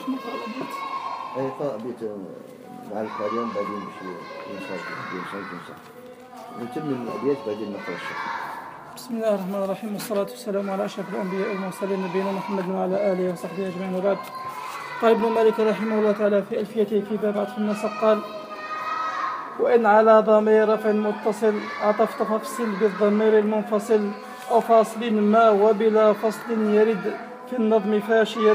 شيخ نقرأ الأبيات. أي قراءة بيت مع القارئين بعدين نتم الأبيات بعدين نقرأ الشيخ. بسم الله الرحمن الرحيم، والصلاة والسلام على أشرف الأنبياء والمرسلين نبينا محمد وعلى آله وصحبه أجمعين، وبعد. قال ابن مالك رحمه الله تعالى في ألفيته في باب عطف النسق قال: وإن على ضمير رفع متصل عطفت فافصل بالضمير المنفصل أو فاصل ما وبلا فصل يرد في النظم فاشيا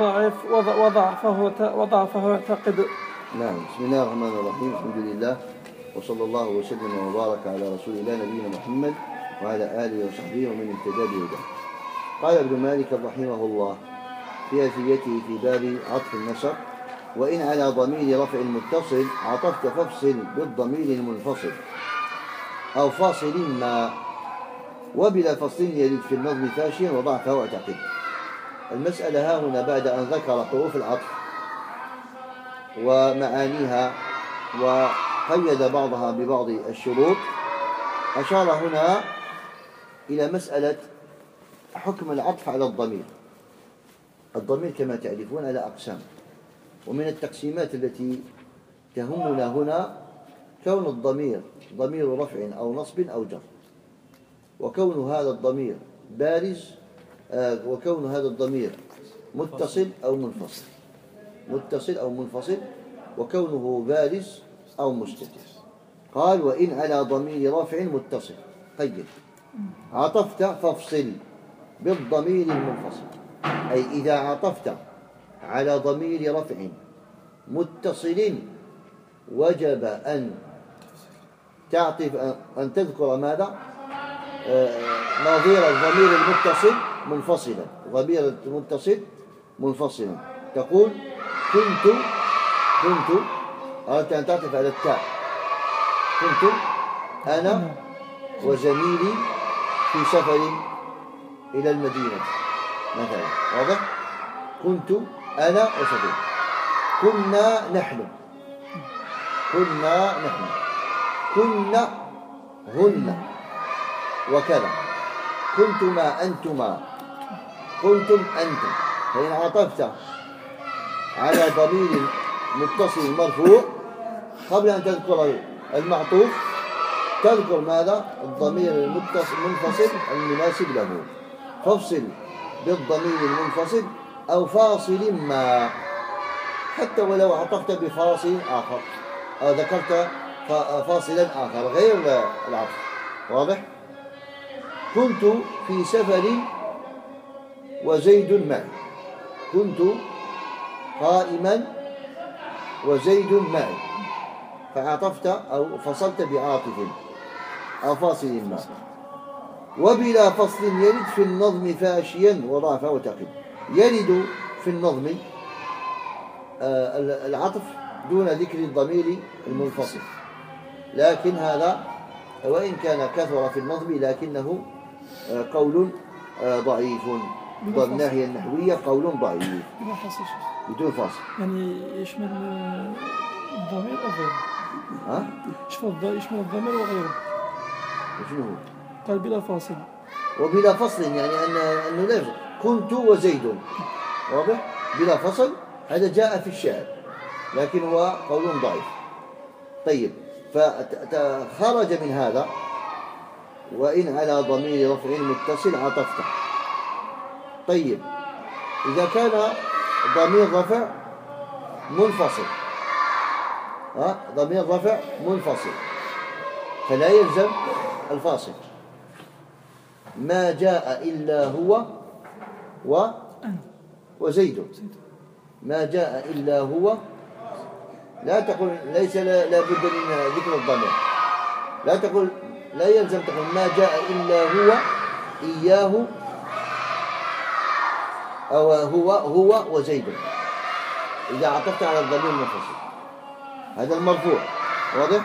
وضعفه اعتقد. نعم. بسم الله الرحمن الرحيم، الحمد لله وصلى الله وسلم وبارك على رسول الله نبينا محمد وعلى آله وصحبه ومن اهتدى بهداه. قال ابن مالك رحمه الله في ألفيته في باب عطف النسق: وإن على ضمير رفع متصل عطفت فافصل بالضمير المنفصل أو فاصل ما وبلا فصل يرد في النظم فاشيا وضعفه واعتقد. المسألة ها هنا بعد أن ذكر حروف العطف ومعانيها وقيد بعضها ببعض الشروط، أشار هنا إلى مسألة حكم العطف على الضمير. الضمير كما تعرفون على أقسام، ومن التقسيمات التي تهمنا هنا كون الضمير ضمير رفع أو نصب أو جر، وكون هذا الضمير بارز، وكون هذا الضمير متصل أو منفصل، متصل أو منفصل، وكونه بارز أو مستتر. قال: وإن على ضمير رفع متصل قيد عطفت فافصل بالضمير المنفصل، أي إذا عطفت على ضمير رفع متصل وجب أن تعطف، أن تذكر ماذا؟ نظير الضمير المتصل منفصلا، ضمير المتصل منفصلا. تقول كنت أردت أن تعطف على التاء، كنت أنا وزميلي في سفر إلى المدينة مثلا، واضح؟ كنت أنا وسفر. كنا نحن، كنا هن وكذا. كنتما أنتما، كنتم أنتم. فإن عطفت على ضمير متصل مرفوع قبل أن تذكر المعطوف تذكر ماذا؟ الضمير المنفصل المناسب له. فافصل بالضمير المنفصل أو فاصل ما، حتى ولو عطفت بفاصل آخر أو ذكرت فاصلا آخر غير العطف، واضح؟ كنت في سفر وزيد معي، كنت قائما وزيد معي، فعطفت أو فصلت بعاطف أو فاصل ما. وبلا فصل يرد في النظم فاشيا وضعفه وتقد. يرد في النظم العطف دون ذكر الضمير المنفصل، لكن هذا وإن كان كثر في النظم لكنه قول ضعيف من الناحية النحوية، قول ضعيف بدون فاصل. يعني يشمل الضمير أو غيره؟ ها؟ يشمل الضمير وغيره. شنو هو؟ قال بلا فاصل. وبلا فصل يعني أنه لا. كنت وزيد، واضح؟ بلا فصل، هذا جاء في الشعر لكن هو قول ضعيف. طيب، فخرج من هذا وإن على ضمير رفع متصل عطفته. طيب، إذا كان ضمير رفع منفصل، ضمير رفع منفصل فلا يلزم الفاصل. ما جاء إلا هو وزيد، ما جاء إلا هو. لا تقول ليس لا بد من ذكر الضمير، لا تقول لا يلزم تقول ما جاء إلا هو إياه أو هو وزيد إذا عطفت على الضمير المنفصل، هذا المرفوع، واضح؟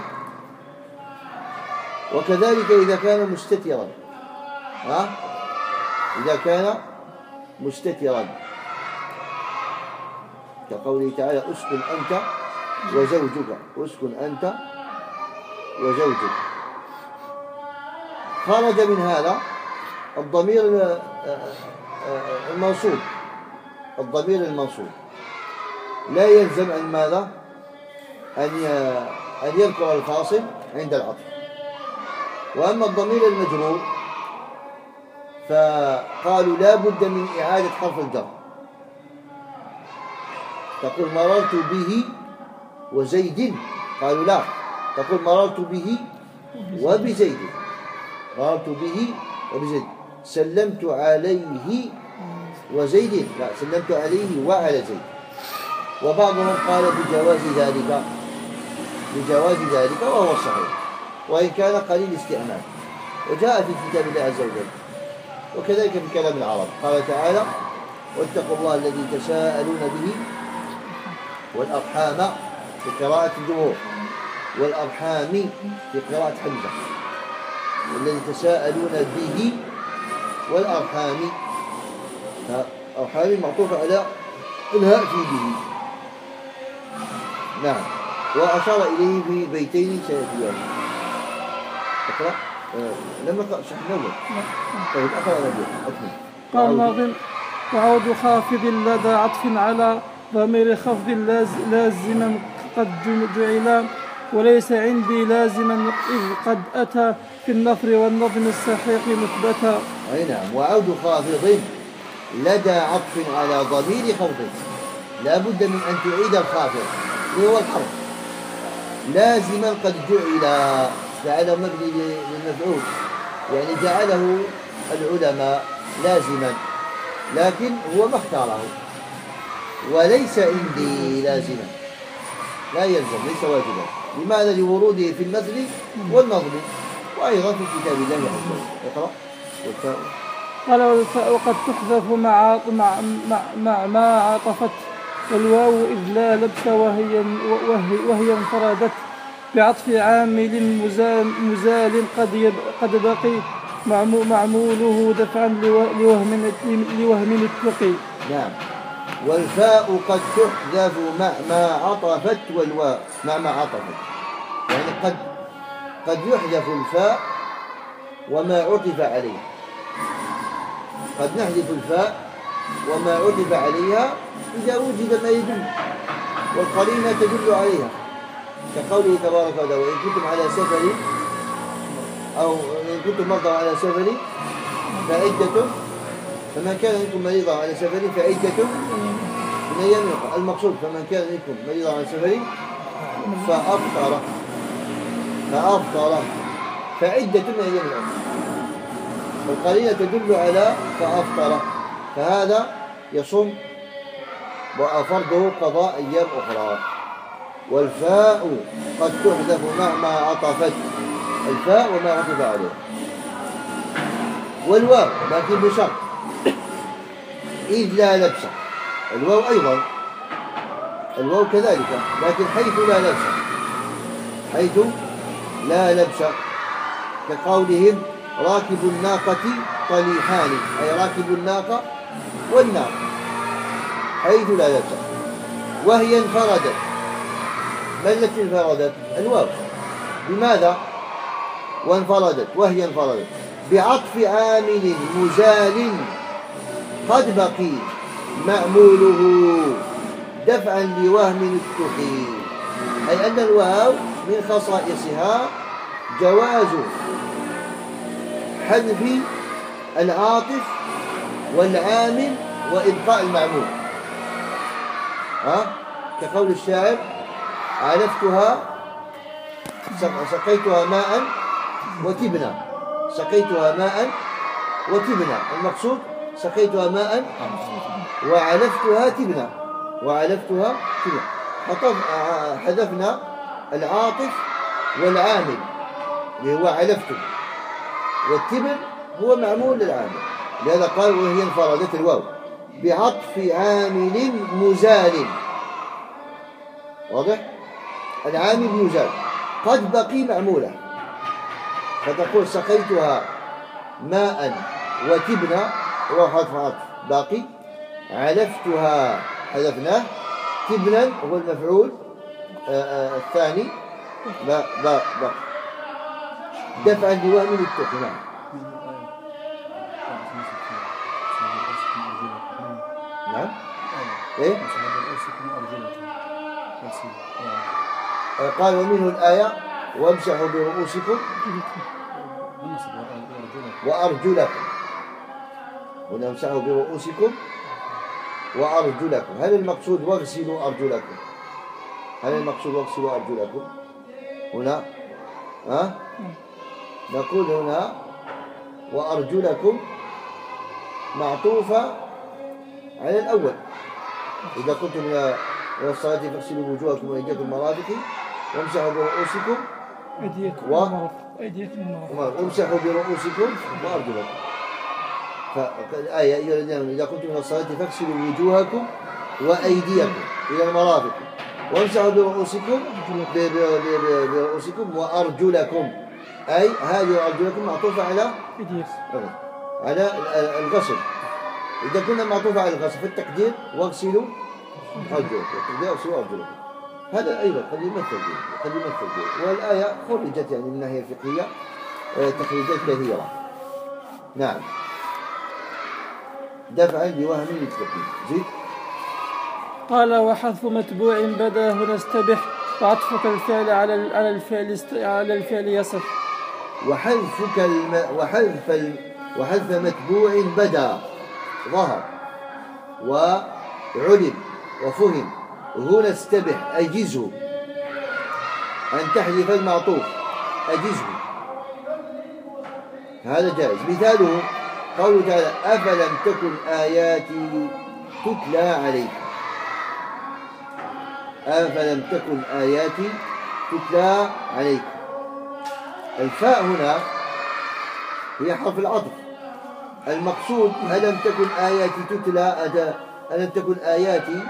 وكذلك إذا كان مستترا، إذا كان مستترا كقوله تعالى اسكن أنت وزوجك، اسكن أنت وزوجك. خرج من هذا الضمير المنصوب، الضمير المنصوب لا يلزم أن ماذا؟ أن يذكر الفاصل عند العطف. وأما الضمير المجرور فقالوا لا بد من إعادة حرف الجر. تقول مررت به وزيد، قالوا لا، تقول مررت به وبزيد، مررت به وبزيد. سلمت عليه وزيد، لا، سلمت عليه وعلى زيد. وبعضهم قال بجواز ذلك وهو الصحيح، وإن كان قليل استعمال، وجاء في كتاب الله عز وجل. وكذلك في كلام العرب قال تعالى: واتقوا الله الذي تساءلون به والأرحام، في قراءة الجمهور، والأرحام في قراءة حمزة، الذي تساءلون به والأرحام، أرحام معطوف على الهاء في به. نعم. وأشار إليه في بيتين سيأتيان. اقرأ. لم نقرأ شرح الأول. طيب أقرأ نبي أكمل. قال الناظم: وعود خافض لدى عطف على ضمير خفض لازما قد جعل، وليس عندي لازما إذ قد أتى في النثر والنظم الصحيح مثبتا. أي نعم. وعود خافض لدى عطف على ضمير خفض، لا بد من أن تعيد الخافض هو الحرف لازما قد جعله مبني للمفعول، يعني جعله العلماء لازما، لكن هو ما اختاره. وليس عندي لازما، لا يلزم، ليس واجبا. لماذا؟ لوروده في النثر والنظم، وأيضا في كتاب الله عز وجل. اقرأ. والفاء. قال: والفاء قد تحذف مع ما عطفت، والواو إذ لا لبس وهي انفردت، بعطف عامل مزال قد بقي، معموله دفعا لوهم التقي. نعم. والفاء قد تحذف مع ما عطفت، والواو مع ما عطفت، يعني قد يحذف الفاء وما عطف عليه. قد نحذف الفاء وما عطف عليها إذا وجد ما يدل والقرينة تدل عليها، كقوله تبارك وتعالى: وإن كنتم على سفر، أو إن كنتم مرضى على سفر فعدة، فمن كان منكم مريضا على سفر فعدة من أيام أخرى. المقصود فمن كان منكم مريضا على سفر فأفطر فعدة من أيام أخرى، والقرينة تدل على فأفطر، فهذا يصوم وفرضه قضاء أيام أخرى. والفاء قد تحذف مع ما عطفت، الفاء وما عطف عليه. والواو لكن بشرط إذ لا لبس. الواو أيضا، الواو كذلك، لكن حيث لا لبس، كقولهم: راكب الناقة طليحان، أي راكب الناقة والناقة، حيث لا لبس. وهي انفردت. ما التي انفردت؟ الواو. بماذا؟ وهي انفردت بعطف عامل مزال قد بقي، مأموله دفعا لوهم التقي. أي أن الواو من خصائصها جواز حذف العاطف والعامل وإبقاء المعمول. كقول الشاعر: علفتها سقيتها ماء وتبنى، المقصود سقيتها ماء وعلفتها تبنى. حذفنا العاطف والعامل اللي هو علفته، والتبن هو معمول للعامل، لهذا قال: وهي انفردت الواو بعطف عامل مزال. واضح؟ العامل مزال قد بقي معموله، فتقول: سقيتها ماء وتبنى، وحذف عطف باقي. علفتها حذفناه، تبنا هو المفعول الثاني باقي، دفعا لوهم التقي. نعم. إيه؟ امسحوا برؤوسكم وأرجلكم. قال ومنه الآية وامسحوا برؤوسكم بالنصب وأرجلكم. وأرجلكم. هنا امسحوا برؤوسكم وأرجلكم. هل المقصود واغسلوا أرجلكم؟ هل المقصود واغسلوا أرجلكم هنا؟ نقول هنا وأرجلكم معطوفة على الأول. إذا كنتم من الصلاة فاغسلوا وجوهكم وأيديكم المرافق وامسحوا برؤوسكم وامسحوا برؤوسكم وأرجلكم. فالآية أيها الذين آمنوا إذا كنتم من الصلاة فاغسلوا وجوهكم وأيديكم إلى المرافق وامسحوا برؤوسكم وأرجلكم. أي هذه أرجلكم معطوفة على الغسل. إذا كنا معطوفة على الغسل فالتقدير واغسلوا أرجلكم. التقدير واغسلوا أرجلكم. هذا أيضا قد يمثل به. والآية خرجت يعني من الناحية الفقهية تخريجات كثيرة. نعم. دفعا بوهم للتقدير. زيد. قال وحذف متبوع بدا هنا استبح وعطفك الفعل على الفعل يصح. وحذف متبوع بدا ظهر وعلم وفهم هنا استبح أجزه أن تحذف المعطوف أجزه. هذا جائز. مثاله قوله تعالى أفلم تكن آياتي تتلى عليكم. أفلم تكن آياتي تتلى عليكم. الفاء هنا هي حرف العطف. المقصود ألم تكن آياتي تتلى ألم تكن آياتي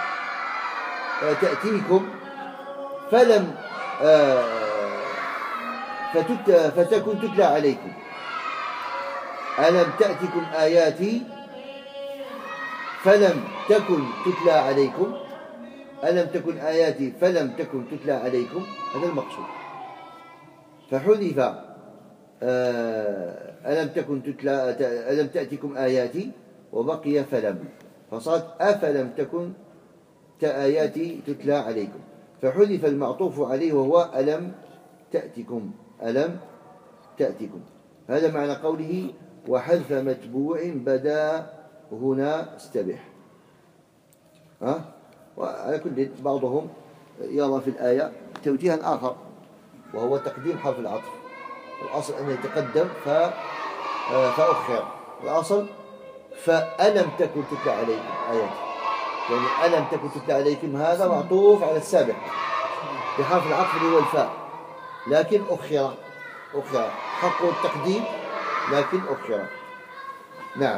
تأتيكم فلم فتكن تتلى عليكم. ألم تأتكم آياتي فلم تكن تتلى عليكم. ألم تكن آياتي فلم تكن تتلى عليكم. هذا المقصود. فحذف ألم تأتكم آياتي وبقي فلم فصارت أفلم تكن آياتي تتلى عليكم. فحذف المعطوف عليه وهو ألم تأتكم. هذا معنى قوله وحذف متبوع بدا هنا استبح. وعلى كل بعضهم يرى في الآية توجيها آخر وهو تقديم حرف العطف. الأصل أن يتقدم فأخر. الأصل فألم تكن تتلى عليكم آياتي يعني ألم تكن تتلى عليكم هذا معطوف على السابق بحرف العطف اللي هو الفاء لكن أخر حقه التقديم لكن أخر. نعم.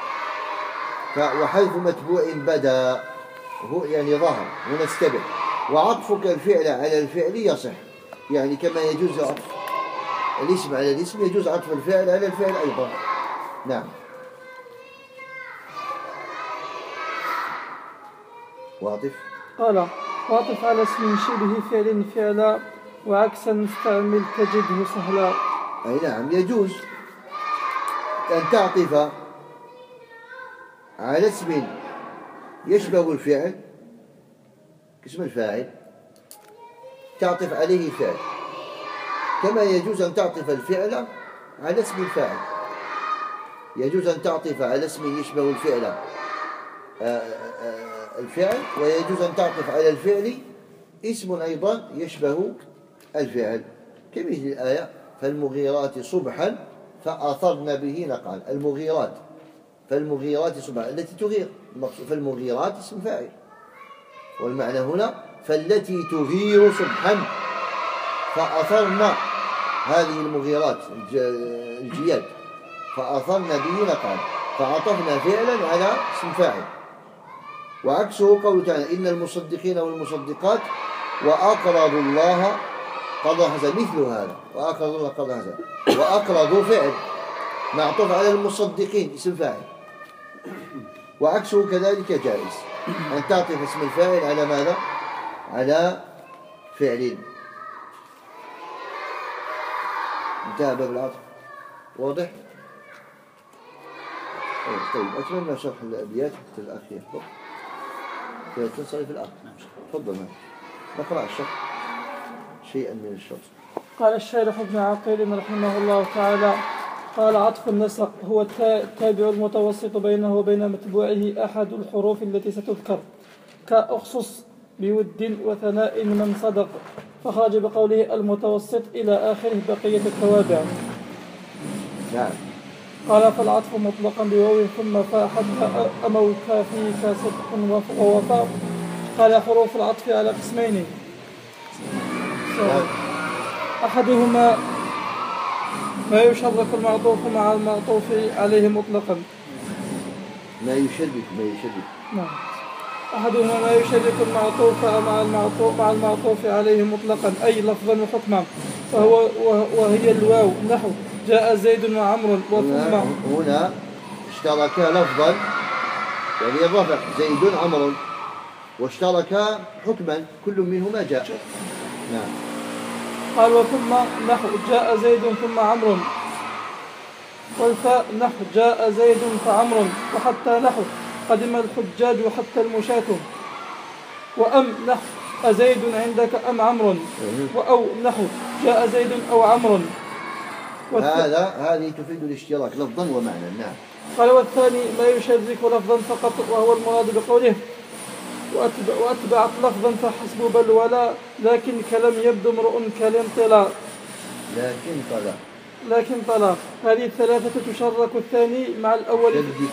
وحذف متبوع بدا هو يعني ظهر ونستبع. وعطفك الفعل على الفعل يصح يعني كما يجوز عطف الاسم على الاسم يجوز عطف الفعل على الفعل أيضا. نعم. قال واعطف على اسم شبه فعل فعلا وعكسا مستعمل تجده سهلا. أي نعم يجوز أن تعطف على اسم يشبه الفعل اسم الفاعل تعطف عليه الفعل كما يجوز أن تعطف الفعل على اسم الفاعل. يجوز أن تعطف على اسم يشبه الفعل الفعل ويجوز أن تعطف على الفعل اسم أيضا يشبه الفعل كمثل الآية فالمغيرات صبحا فأثرن به نقعا. فالمغيرات صبحا التي تغير فالمغيرات اسم فاعل والمعنى هنا فالتي تغير صبحا فأثرن هذه المغيرات الجياد فأثرن به نقعا فعطفنا فعلا على اسم فاعل. وعكسه قوله تعالى إن المصدقين والمصدقات وأقرضوا الله قرضا حسنا مثل هذا وأقرضوا الله قرضا حسنا وأقرضوا فعل معطوف على المصدقين اسم فاعل. وعكسه كذلك جائز أن تعطف اسم الفاعل على ماذا؟ على فعل. انتهى باب العطف. واضح؟ طيب أتمنى شرح الأبيات حتى الأخير. تنصرف الآن. تفضل. نقرأ الشرح شيئا من الشرح. قال الشارح ابن عقيل رحمه الله تعالى: قال: عطف النسق هو التابع المتوسط بينه وبين متبوعه أحد الحروف التي ستذكر، كأخصص بود وثناء من صدق، فخرج بقوله المتوسط إلى آخره بقية التوابع. نعم. قال: فالعطف مطلقا بواو ثم فاء حتى أموك فيك صدق ووفاء. قال: حروف العطف على قسمين: أحدهما ما يشرك المعطوف مع المعطوف عليه مطلقا. ما يشرك. نعم. أحدهما ما يشرك المعطوف مع المعطوف عليه مطلقا، أي لفظا وحكما، وهي الواو، نحو جاء زيد وعمر وثم. هنا اشترك لفظا، يعني الرفع زيد عمر، واشترك حكما كل منهما جاء. نعم. قال: وثم نحو جاء زيد ثم عمرو، والفاء نحو جاء زيد فعمر، وحتى نحو قدم الحجاج وحتى المشاة، وأم نحو أزيد عندك أم عمرو، وأو نحو جاء زيد أو عمرو. هذه تفيد الاشتراك لفظا ومعنى. نعم. قال: والثاني ما يشرك لفظا فقط، وهو المراد بقوله وأتبعت لفظا فحسب بل ولا، لكن كلم يبدو امرؤ كالانطلاق. لكن طلاق. هذه الثلاثة تشرك الثاني مع الأول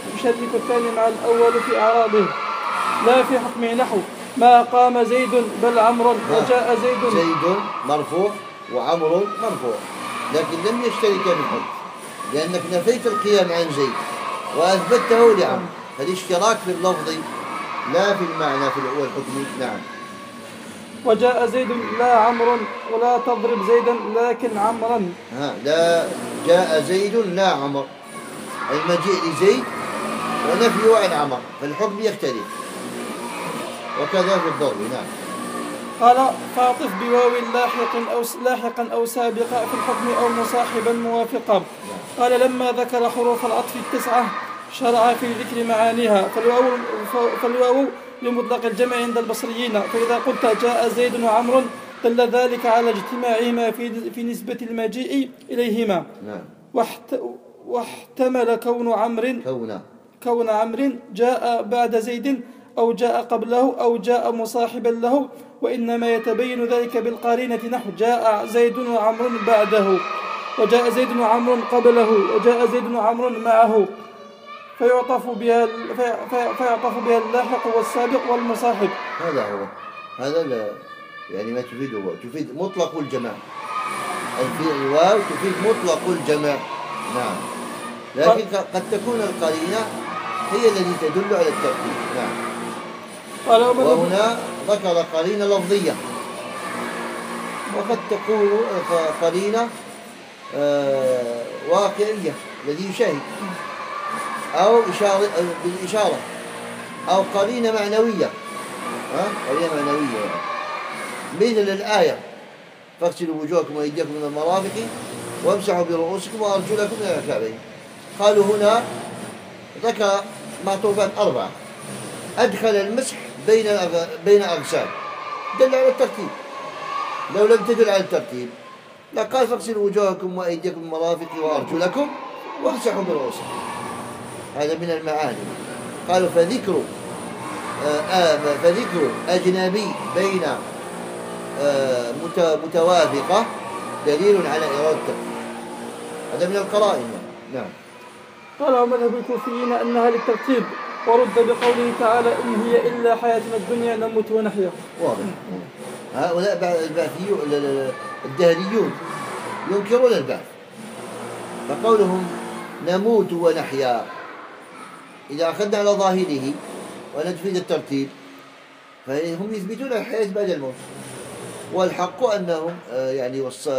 في أعراضه، لا في حكمه، نحو ما قام زيد بل عمرو وجاء زيد مرفوع وعمر مرفوع، لكن لم يشترك بالحكم، لأنك نفيت القيام عن زيد وأثبته لعمر، فالاشتراك في اللفظ لا في المعنى والحكم. نعم. وجاء زيد لا عمرو، ولا تضرب زيدا لكن عمرا. لا جاء زيد لا عمر، المجيء لزيد ونفيه عن عمر، فالحكم يختلف، وكذا في الضرب. نعم. قال: فاعطف بواو لاحقا أو سابقا في الحكم أو مصاحبا موافقا. قال: لما ذكر حروف العطف 9 شرع في ذكر معانيها، فالواو لمطلق الجمع عند البصريين، فإذا قلت جاء زيد وعمر دل ذلك على اجتماعهما في نسبة المجيء إليهما. نعم. واحتمل كون عمرو جاء بعد زيد أو جاء قبله أو جاء مصاحبا له، وإنما يتبين ذلك بالقرينة، نحو جاء زيد وعمر بعده، وجاء زيد وعمر قبله، وجاء زيد وعمر معه، فيعطف بها اللاحق والسابق والمصاحب. هذا يعني ما تفيد مطلق الجمع. الواو تفيد مطلق الجمع. نعم. لكن قد تكون القرينة هي التي تدل على الترتيب. نعم. وهنا ذكر قرينة لفظية، وقد تكون قرينة واقعية الذي يشاهد، أو بالإشارة، أو قرينة معنوية. مثل الآية فاغسلوا وجوهكم وأيديكم من المرافق وامسحوا برؤوسكم وأرجلكم إلى الكعبين. قالوا هنا ذكر معطوفات 4، أدخل المسح بين أغسال، دل على الترتيب. لو لم تدل على الترتيب لقال فاغسلوا وجوهكم وأيديكم من المرافق وأرجلكم وامسحوا برؤوسكم. هذا من المعاني. قالوا فذكر أجنبي بين متوافقة دليل على إرادة الترتيب. هذا من القرائن. نعم. قال: ومذهب الكوفيين أنها للترتيب، ورد بقوله تعالى إن هي إلا حياتنا الدنيا نموت ونحيا. واضح. هؤلاء الدهريون ينكرون البعث، فقولهم نموت ونحيا إذا أخذنا على ظاهره ونتفيد الترتيب فهم يثبتون الحياة بعد الموت، والحق أنهم يعني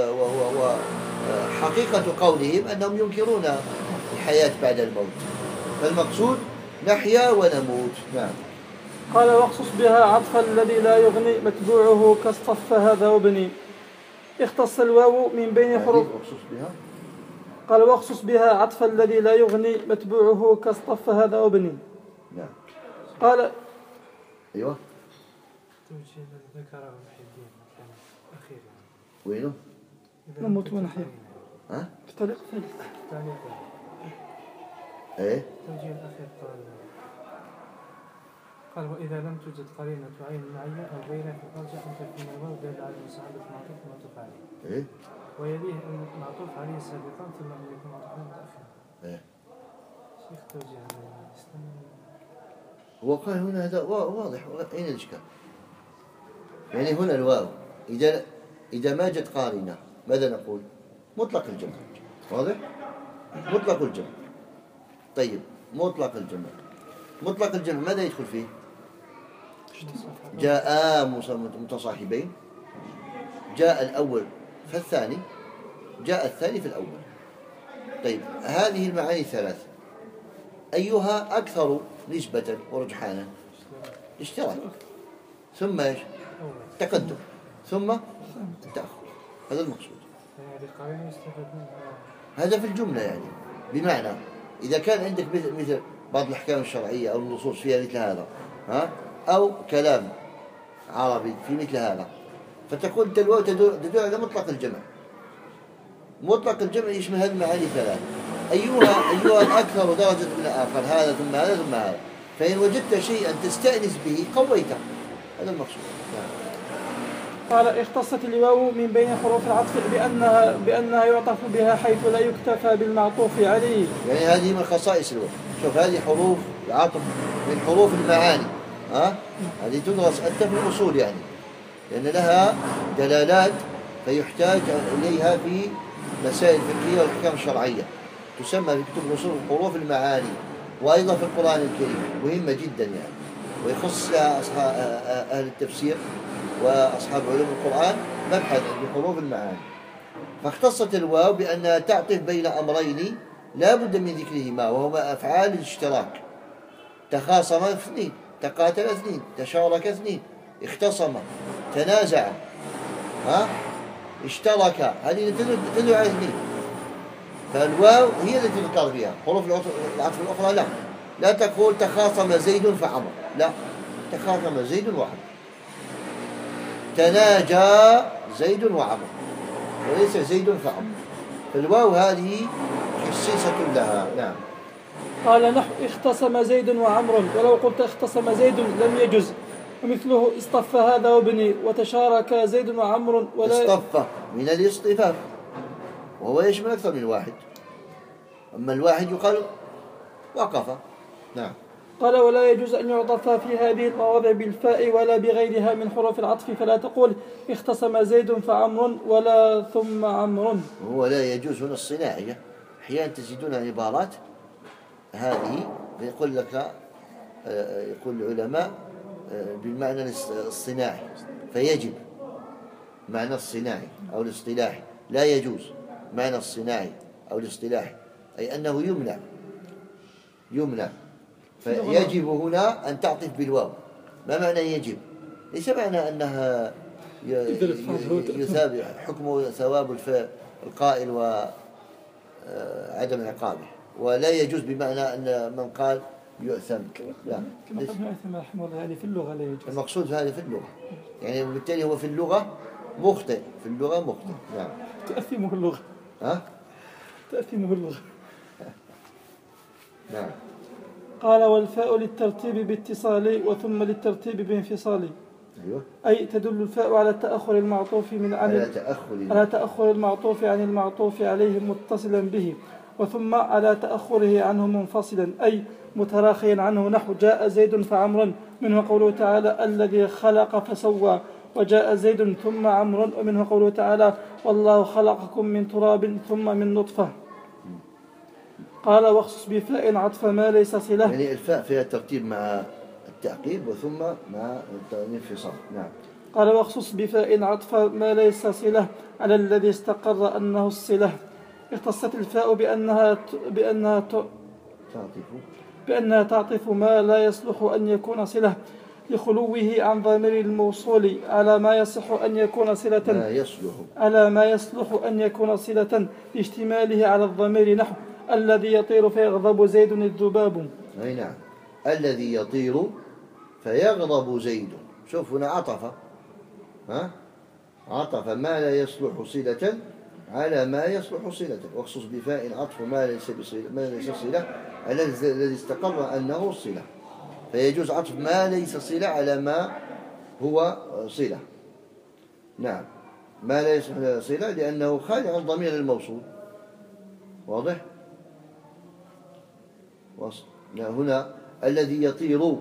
وحقيقة قولهم أنهم ينكرون الحياة بعد الموت، فالمقصود نحيا ونموت. نعم. قال: واخصص بها عطف الذي لا يغني متبوعه كاصطف هذا وابني. اختص الواو من بين حروف. قال: واخصص بها عطف الذي لا يغني متبوعه كاصطف هذا وابني. نعم. قال: أيوة. التوجيه ذكره محي الدين كان أخير وينه؟ نموت ونحيا. ها؟ في طريق ثالث. الثاني ايه؟ التوجيه الأخير قال وإذا لم توجد قرينة عين معينة أو غيرها فالأرجح أن تكون الواو دال على مساعدة معطوف معطوف عليه. ايه؟ ويليه أن المعطوف عليه سابقا ثم أن يكون معطوفا متأخرا. ايه؟ شيخ توجيه الإسلام. هو قال هنا هذا واضح. أين الإشكال؟ يعني هنا الواو إذا ما جت قارنة ماذا نقول؟ مطلق الجمع. واضح؟ مطلق الجمع. طيب مطلق الجمع. مطلق الجمع ماذا يدخل فيه؟ جاء متصاحبين، جاء الأول فالثاني، جاء الثاني في الأول. طيب هذه المعاني ثلاث أيها أكثر نسبة ورجحانا؟ اشتراك، ثم ايش؟ تقدم، ثم تأخر. هذا المقصود. هذه قرينة يستفاد منها. هذا في الجملة يعني، بمعنى إذا كان عندك مثل بعض الأحكام الشرعية أو النصوص فيها مثل هذا، ها؟ أو كلام عربي في مثل هذا، فتكون الواو تدل على مطلق الجمع. مطلق الجمع يشمل هذه المعاني ثلاث. أيها الأكثر درجة من الآخر، هذا ثم هذا ثم هذا. فإن وجدت شيئا تستأنس به قويته. هذا المقصود. قال اختصت الواو من بين حروف العطف بأنها يعطف بها حيث لا يكتفى بالمعطوف عليه. يعني هذه من خصائص الواو. شوف هذه حروف العطف من حروف المعاني. هذه تدرس أنت في الأصول يعني، لأن لها دلالات فيحتاج إليها في مسائل الفقهية والأحكام الشرعية. تسمى في كتب الأصول حروف المعاني، وأيضا في القرآن الكريم مهمة جدا يعني، ويخص أصحاب أهل التفسير وأصحاب علوم القرآن مبحث بحروف المعاني. فاختصت الواو بأنها تعطف بين أمرين لا بد من ذكرهما، وهما أفعال الاشتراك. تخاصم اثنين، تقاتل اثنين، تشارك اثنين، اختصم، تنازع، اشترك، هذه تدل على اثنين. فالواو هي التي تذكر فيها. حروف العطف الأخرى لا تقول تخاصم زيد فعمر، لا، تخاصم زيد وعمر، تناجى زيد وعمر، وليس زيد فعمر. فالواو هذه خصيصة لها. نعم. قال نحو اختصم زيد وعمر، ولو قلت اختصم زيد لم يجز. ومثله اصطف هذا وابني، وتشارك زيد وعمر. اصطف من الاصطفاف، وهو يشمل أكثر من واحد. أما الواحد يقال وقف. نعم. قال ولا يجوز أن يعطف في هذه المواضع بالفاء ولا بغيرها من حروف العطف، فلا تقول اختصم زيد فعمر ولا ثم عمر. هو لا يجوز هنا الصناعية. أحيانا تجدون عبارات هذه يقول لك، يقول العلماء بالمعنى الصناعي، فيجب معنى الصناعي أو الاصطلاحي، لا يجوز معنى الصناعي أو الاصطلاحي، أي أنه يمنع. فيجب هنا أن تعطف بالواو. ما معنى يجب؟ ليس معنى أنها يثاب حكم ثواب القائل وعدم عقابه، ولا يجوز بمعنى أن من قال يؤثم. لا، كما قال ابن رحمه الله يعني في اللغة لا يجوز. المقصود هذا في اللغة يعني، وبالتالي هو في اللغة مخطئ. في اللغة مخطئ. نعم. تأثمه اللغة. تأثمه اللغة. نعم. قال والفاء للترتيب باتصال وثم للترتيب بانفصال. أيوه. أي تدل الفاء على تأخر المعطوف على تأخر المعطوف عن المعطوف عليه متصلا به، وثم على تأخره عنه منفصلا، أي متراخيا عنه. نحو جاء زيد فعمر، منه قوله تعالى الذي خلق فسوى، وجاء زيد ثم عمر، ومنه قوله تعالى والله خلقكم من تراب ثم من نطفة. قال واخصص بفاء عطف ما ليس صلة. يعني الفاء فيها ترتيب مع التعقيب وثم مع الانفصال. نعم. قال واخصص بفاء عطف ما ليس صلة على الذي استقر أنه الصلة. اختصت الفاء بأنها تعطف ما لا يصلح أن يكون صلة، لخلوه عن ضمير الموصول على ما يصح أن يكون صلة، لاشتماله على الضمير. نحو الذي يطير فيغضب زيد الذباب. أي نعم. الذي يطير فيغضب زيد شوف هنا عطف، عطف ما لا يصلح صلة على ما يصلح صلة، واخصص بفاء عطف ما ليس صلة على الذي استقر أنه صلة، فيجوز عطف ما ليس صلة على ما هو صلة. نعم، ما لا يصلح صلة لأنه خارج عن ضمير الموصول. واضح؟ هنا الذي يطير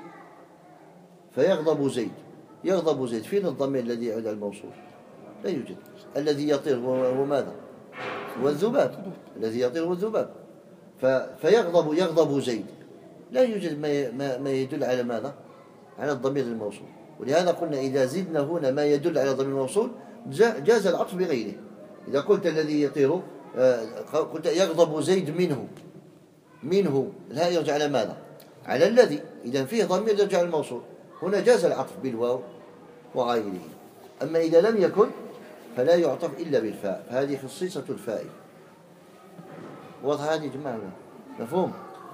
فيغضب زيد، يغضب زيد، فين الضمير الذي يعود على الموصول؟ لا يوجد. الذي يطير هو ماذا؟ هو الذباب، الذي يطير هو الذباب. يغضب زيد، لا يوجد ما يدل على ماذا؟ على الضمير الموصول. ولهذا قلنا إذا زدنا هنا ما يدل على ضمير الموصول جاز العطف بغيره. إذا قلت الذي يطير، قلت يغضب زيد منه، الهاء يرجع على ماذا؟ على الذي، إذا فيه ضمير يرجع على الموصول، هنا جاز العطف بالواو وغيره. أما إذا لم يكن فلا يعطف إلا بالفاء، فهذه خصيصة الفاء. واضح هذه يا جماعة؟ مفهوم؟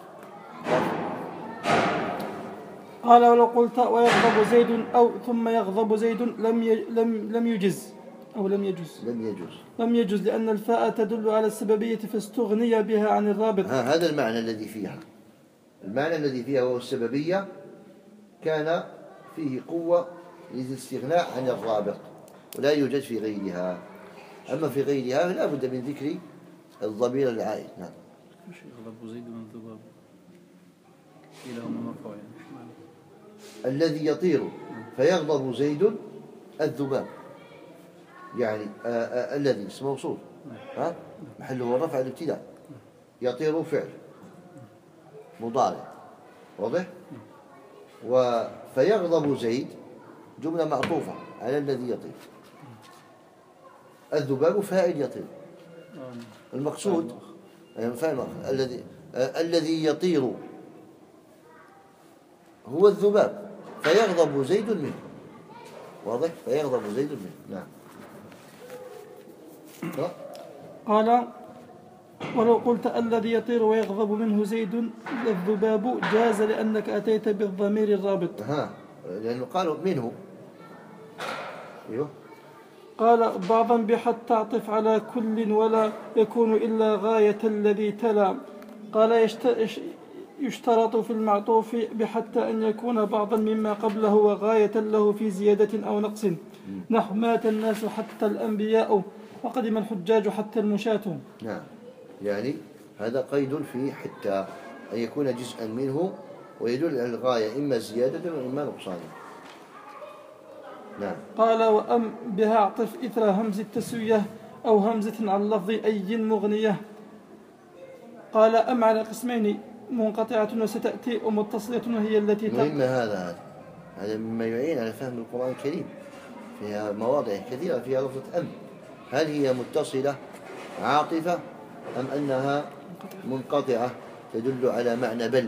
قال ولو قلت ويغضب زيد أو ثم يغضب زيد لم يجز أو لم يجوز لأن الفاء تدل على السببية فاستغني بها عن الرابط. هذا المعنى الذي فيها، المعنى الذي فيها هو السببية، كان فيه قوة للاستغناء عن الرابط، ولا يوجد في غيرها. أما في غيرها لا بد من ذكر الضمير العائد. نعم. مش يغضب زيد من الذباب إلهما مرفوع يعني. الذي يطير فيغضب زيد الذباب، يعني الذي اسم موصول، محله رفع الابتداء، يطير فعل مضارع. واضح؟ فيغضب زيد جملة معطوفة على الذي يطير، الذباب فاعل يطير. المقصود الذي يطير هو الذباب فيغضب زيد منه. واضح؟ فيغضب زيد منه. نعم. قال ولو قلت الذي يطير ويغضب منه زيد الذباب جاز لأنك أتيت بالضمير الرابط. لأنه قالوا منه. أيوه. قال بعضا بحتى تعطف على كل ولا يكون إلا غاية الذي تلا. قال يشترط في المعطوف بحتى أن يكون بعضا مما قبله وغاية له في زيادة أو نقص، نحو مات الناس حتى الأنبياء وقدم الحجاج حتى المشاة. نعم، يعني هذا قيد في حتى أن يكون جزءا منه ويدل على الغاية إما زيادة وإما نقصان. نعم. قال وأم بها اعطف إثر همز التسوية أو همزة على اللفظ أي مغنية. قال أم على قسمين منقطعة وستأتي ومتصلة وهي التي مهم. هذا مما يعين على فهم القرآن الكريم، فيها مواضع كثيرة فيها لفظة أم، هل هي متصلة عاطفة أم أنها منقطعة تدل على معنى بل.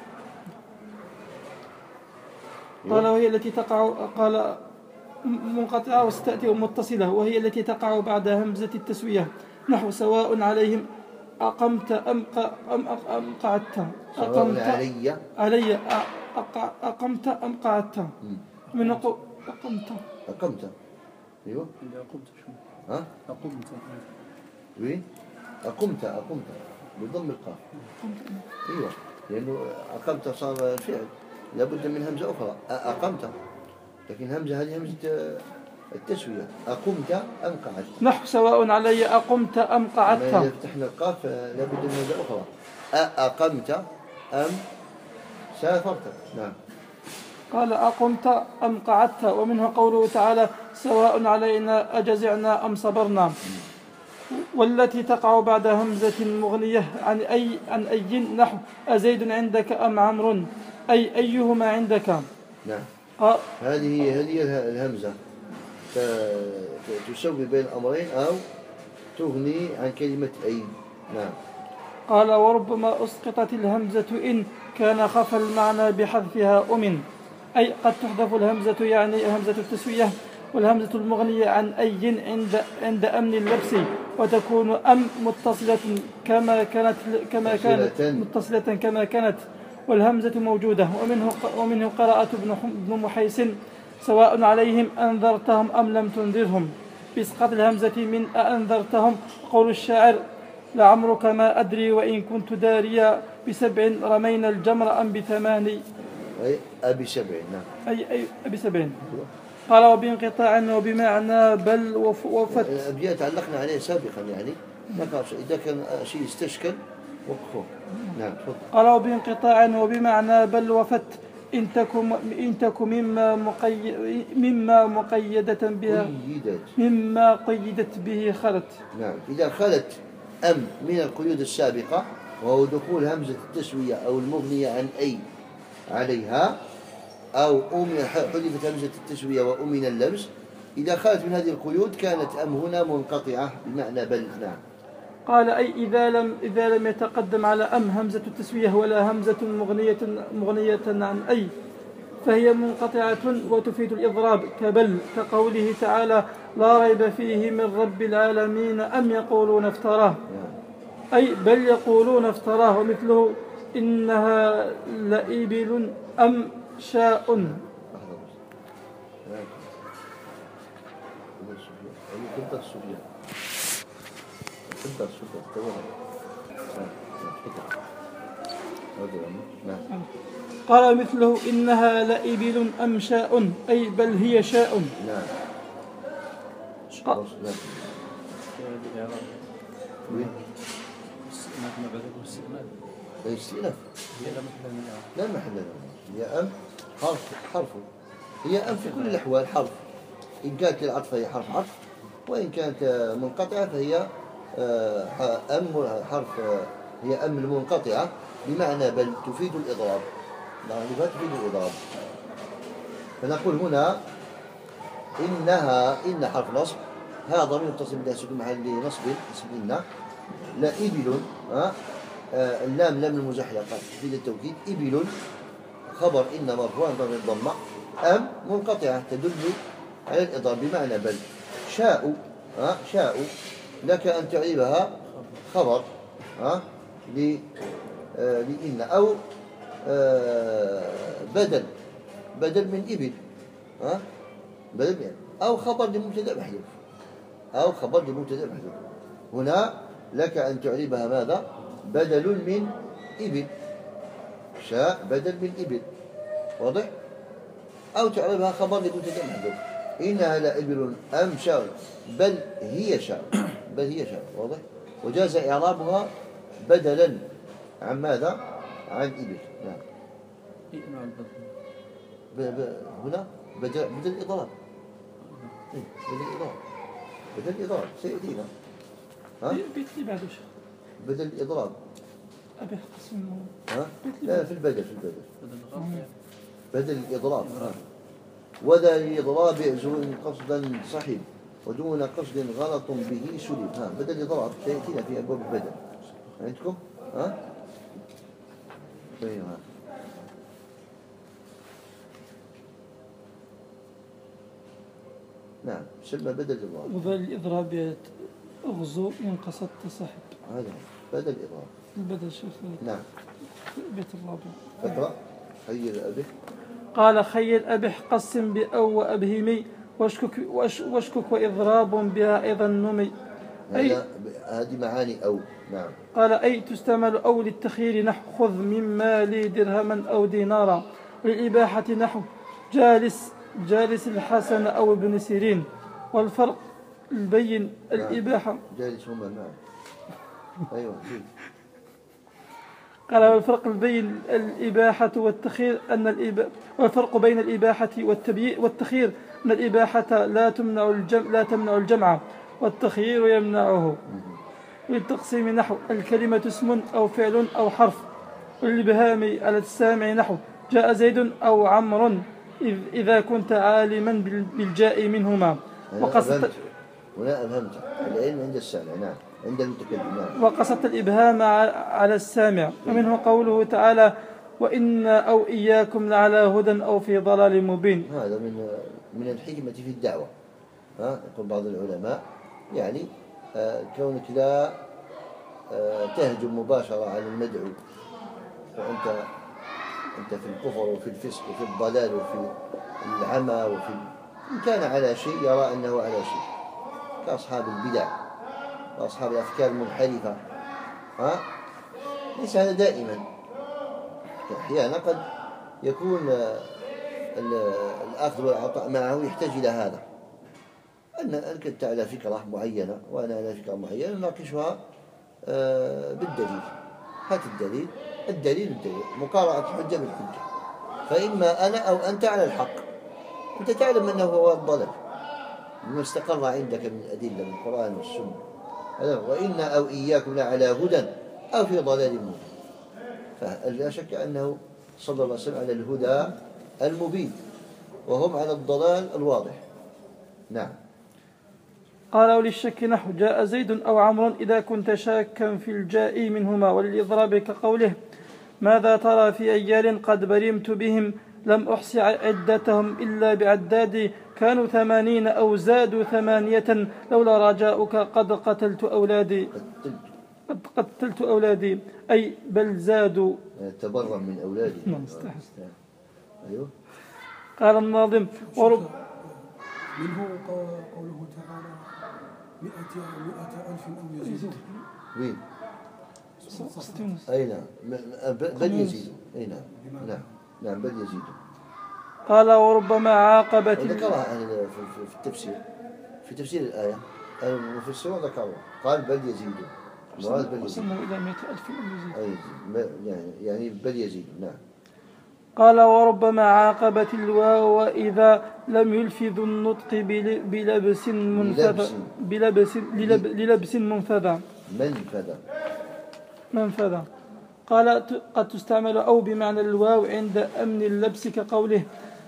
قال وهي التي تقع، قال منقطعة وستأتي ومتصلة وهي التي تقع بعد همزة التسوية، نحو سواء عليهم أقمت أم قعدت. أقمت علي أقمت أم قعدت. من أقمت. أيوه. أقمت شو؟ أقمت. وين؟ أقمت بضم القاف. أيوه، لأنه أقمت صار الفعل لابد من همزة أخرى. أقمت، لكن همزة هذه همزة التسوية. أقمت أم قعدت. نحو سواء علي أقمت أم قعدت. إذا فتحنا القاف لابد من همزة أخرى. أقمت أم سافرت. نعم. قال أقمت أم قعدت. ومنه قوله تعالى سواء علينا أجزعنا أم صبرنا. والتي تقع بعد همزة مغنية عن أي نحو أزيد عندك أم عمرو، أي أيهما عندك. نعم. هذه الهمزة تسوي بين الأمرين أو تغني عن كلمة أي. نعم. قال وربما أسقطت الهمزة إن كان خفى المعنى بحذفها أمن، أي قد تحذف الهمزة يعني همزة التسوية والهمزة المغنية عن أي عند أمن اللبس، وتكون أم متصلة كما كانت والهمزة موجودة. ومنه قراءة ابن محيس سواء عليهم أنذرتهم أم لم تنذرهم، بإسقاط الهمزة من أأنذرتهم. قول الشاعر: لعمرك ما أدري وإن كنت داريا، ب7 رمينا الجمر أم ب8. أي أبي 7. نعم. أي ب7. قال: وبانقطاع وبمعنى بل وفت. الأبيات علقنا عليه سابقا يعني، إذا كان شيء استشكل وقفه. نعم تفضل. قال: وبانقطاع وبمعنى بل وفت، إن تك مما مقيدة بها، مما قيدت به خلت. نعم، إذا خلت أم من القيود السابقة، وهو دخول همزة التسوية أو المغنية عن أي عليها، أو حذفت همزة التسوية وأمن اللمس، إذا خلت من هذه القيود كانت أم هنا منقطعة بمعنى بل. نعم. قال: أي إذا لم يتقدم على أم همزة التسوية ولا همزة مغنية عن أي، فهي منقطعة وتفيد الإضراب، كبل، كقوله تعالى: لا ريب فيه من رب العالمين أم يقولون افتراه، أي بل يقولون افتراه. ومثله: إنها لإبل أم شاء. قال مثله: إنها لإبل أم شاء، أي بل هي شاء. نعم. الاستئناف لا محل له، هي أم حرف، هي أم في كل الأحوال حرف. إن كانت العطف هي حرف، وإن كانت منقطعة فهي أم حرف، هي أم المنقطعة بمعنى بل تفيد الإضراب. معرفة تفيد الإضراب. فنقول هنا إن حرف نصب، هذا ضمير متصل بسكون محل نصب اسم إن. لا إبل، اللام لام المزحلقة تفيد التوكيد. إبل خبر إن مرفوع بالضمة، أم منقطعة تدل على الإضراب بمعنى بل. شاء لك أن تعيبها خبر لإن، أو بدل من إبل، بدل من، أو خبر لمبتدأ محذوف، هنا لك أن تعربها ماذا؟ بدل من إبل. شاء بدل من إبل، واضح؟ أو تعربها خبر لمبتدأ محذوف. إنها لإبل أم شاء، بل هي شاء، واضح؟ وجاز إعرابها بدلا عن ماذا؟ عن إبل. نعم. هنا بدل الإضراب، بدل الإضراب سيأتينا. بدل الإضراب. لا، في البدل بدل الإضراب. وذا الإضراب يعزون قصدا صحيح، ودون قصد غلط به سلب. بدل الإضراب سيأتينا في أبواب البدل عندكم. نعم، سمى بدل الإضراب. وذا الإضراب أغزو إن قصدت صاحب. هذا بدل الإضراب. البدل شيخ. نعم. بيت الرابع. اقرأ. خيل أبح. قال: خيل أبح قسم بأو وأبهمي، واشكك وإضراب بها أيضا نمي. هذه معاني أو. نعم. قال: أي تستعمل أو للتخيير، نحو خذ مما لي درهما أو دينارا، وللإباحة نحو جالس الحسن أو ابن سيرين. والفرق البين الإباحة. جالس هما. نعم. أيوة. قال: والفرق بين الإباحة والتخيير والفرق بين الإباحة والتخيير أن الإباحة لا تمنع الجمع، والتخيير يمنعه. للتقسيم نحو الكلمة اسم أو فعل أو حرف. والإبهام على السامع نحو جاء زيد أو عمرو، إذا كنت عالما بالجاء منهما. ولا أبهمت العلم عند السامع. نعم. عند المتكلم. نعم. وقصدت الإبهام على السامع. ومنه قوله تعالى: وإن أو إياكم لعلى هدى أو في ضلال مبين. هذا من الحكمة في الدعوة. يقول بعض العلماء يعني كونك لا تهجم مباشرة على المدعو، وأنت في الكفر وفي الفسق وفي الضلال وفي العمى إن كان على شيء يرى أنه على شيء، كأصحاب البدع وأصحاب الأفكار المنحرفة. ليس هذا دائما، أحيانا قد يكون الأخذ والعطاء معه يحتاج إلى هذا، أنك أنت على فكرة معينة وأنا على فكرة معينة نناقشها بالدليل. هات الدليل مقارنة الحجة بالحجة، فإما أنا أو أنت على الحق، أنت تعلم أنه هو الضلال مما استقر عندك من الأدلة من القرآن والسنة، وإنا أو إياكم لعلى هدى أو في ضلال مبين. فلا شك أنه صلى الله عليه وسلم على الهدى المبين وهم على الضلال الواضح. نعم. قال وللشك نحو جاء زيد أو عمرو إذا كنت شاكا في الجاء منهما، وللإضراب كقوله ماذا ترى في أيال قد برمت بهم لم أحصي عدتهم إلا بعدادي كانوا 80 أو زادوا 8 لولا رجاؤك قد قتلت أولادي أي بل زادوا تبرم من أولادي. أيوه. قال الناظم منه قوله تعالى 100,000 أو يزيد. وين؟ أي نعم بل يزيد. أي نعم بل يزيد. قال وربما عاقبت ذكرها في التفسير، في تفسير الآية المفسرون ذكروا قال بل يزيد، مراد بل يزيد إلى 100,000 يعني بل يزيد. نعم. قال وربما عاقبت الواو وإذا لم يلفظ النطق بلبس منفذا. قال قد تستعمل أو بمعنى الواو عند أمن اللبس كقوله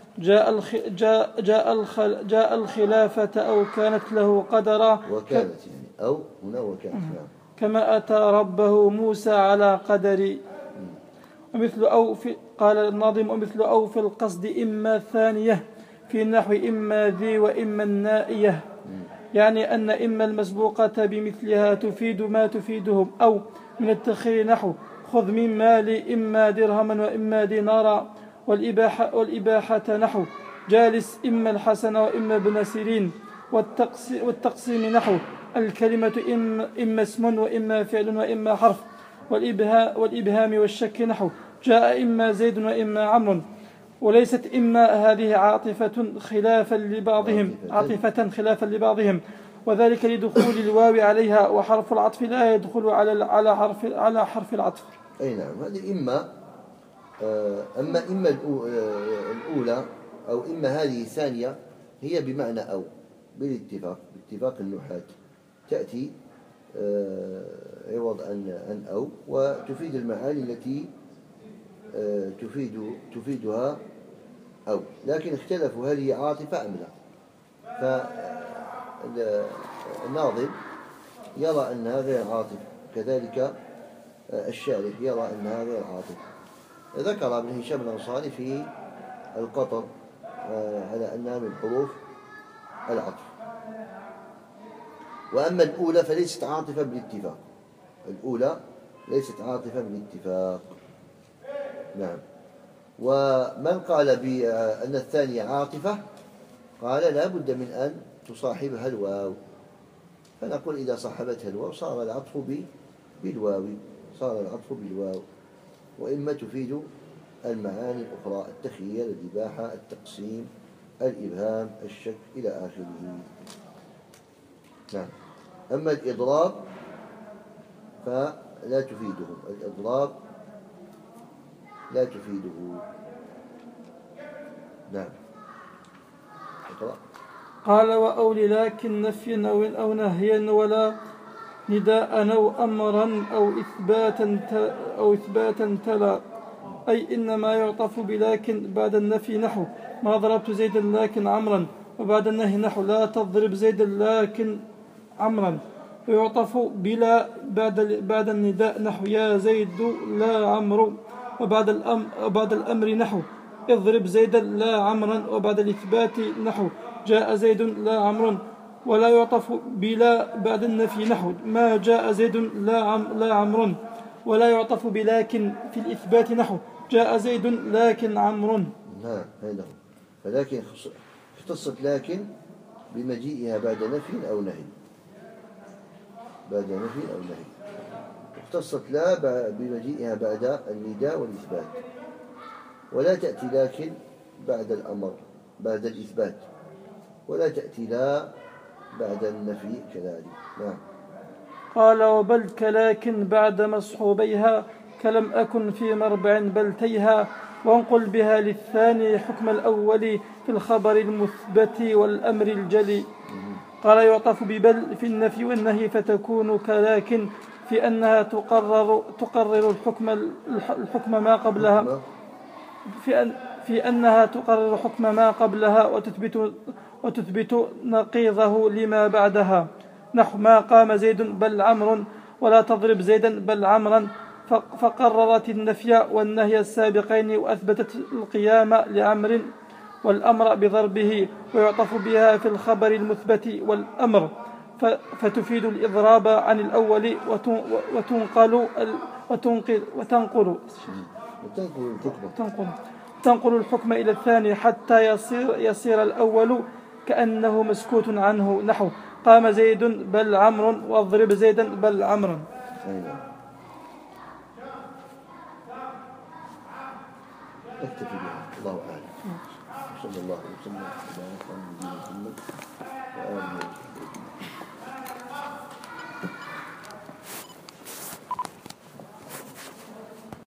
جاء الخلافة أو كانت له قدرا، وكانت يعني أو هنا وكانت. كما أتى ربه موسى على قدر. ومثل أو في قال الناظم ومثل أو في القصد إما ثانية في النحو إما ذي وإما النائية، يعني أن إما المسبوقة بمثلها تفيد ما تفيدهم، أو من التخير نحو خذ من مالي إما درهما وإما دينارا، والإباحة نحو جالس إما الحسن وإما ابن سيرين، والتقسيم نحو الكلمة إما اسم وإما فعل وإما حرف، والإبهام والشك نحو جاء إما زيد وإما عمرو. وليست إما هذه عاطفة خلافا لبعضهم وذلك لدخول الواو عليها، وحرف العطف لا يدخل على حرف العطف. أي نعم. هذه إما الأولى أو إما هذه الثانية هي بمعنى أو باتفاق النحاة تأتي عوض عن أو، وتفيد المعاني التي تفيدها أو، لكن اختلفوا هل هي عاطفة أم لا. فالناظم يرى أنها غير عاطفة، كذلك الشارح يرى أنها غير عاطفة. ذكر ابن هشام الأنصاري في القطر على أنها من حروف العطف. وأما الأولى فليست عاطفة بالاتفاق، الأولى ليست عاطفة بالاتفاق. نعم. ومن قال بأن الثانية عاطفة قال لا بد من أن تصاحبها الواو، فنقول إذا صاحبتها الواو صار العطف بالواو، وإما تفيد المعاني الأخرى التخيير الإباحة التقسيم الإبهام الشك إلى آخره. نعم. أما الإضراب فلا تفيده، الإضراب لا تفيده. نعم. اقرأ. قال وأول لكن نفيا أو نهيا ولا نداء أو أمرا أو إثباتا تلا، أي إنما يعطف بلكن بعد النفي نحو ما ضربت زيدا لكن عمرا، وبعد النهي نحو لا تضرب زيدا لكن عمرا، ويعطف بلا بعد النداء نحو يا زيد لا عمرو، وبعد الأمر نحو اضرب زيدا لا عمرا، وبعد الإثبات نحو جاء زيد لا عمرو، ولا يعطف بلا بعد النفي نحو ما جاء زيد لا عمرو، ولا يعطف بلكن في الإثبات نحو جاء زيد لكن عمرو. نعم. فلكن اختصت لكن بمجيئها بعد نفي أو نهي، بعد نفي أو نهي. اختصت لا بمجيئها بعد النداء والإثبات، ولا تأتي لكن بعد الأمر بعد الإثبات، ولا تأتي لا بعد النفي كذلك. نعم. قال وبل كلاكن بعد مصحوبيها كلم أكن في مربع بل تيها، وانقل بها للثاني حكم الأول في الخبر المثبت والأمر الجلي. قال يعطف ببل في النفي والنهي فتكون كلاكن في أنها تقرر الحكم ما قبلها، في أنها تقرر حكم ما قبلها وتثبت نقيضه لما بعدها، نحو ما قام زيد بل عمرو، ولا تضرب زيدا بل عمرا، فقررت النفي والنهي السابقين وأثبتت القيام لعمر والأمر بضربه، ويعطف بها في الخبر المثبت والأمر فتفيد الإضراب عن الأول وتنقل الحكم إلى الثاني حتى يصير الأول كأنه مسكوت عنه، نحو قام زيد بل عمرو واضرب زيدا بل عمرا. اكتفي بها، الله أعلم. صلى الله عليه وسلم على محمد وآله وصحبه.